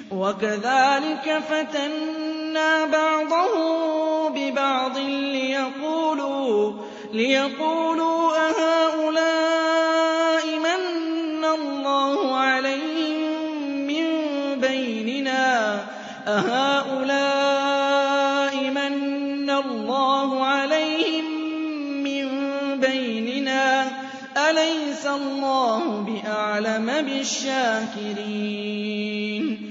وَكَذَٰلِكَ فَتَنَّا بَعْضَهُم بِبَعْضٍ لِّيَقُولُوا أَهَٰؤُلَاءِ مَنَّ اللَّهُ عَلَيْهِم مِّن بَيْنِنَا ۗ أَلَيْسَ اللَّهُ بِأَعْلَمَ بِالشَّاكِرِينَ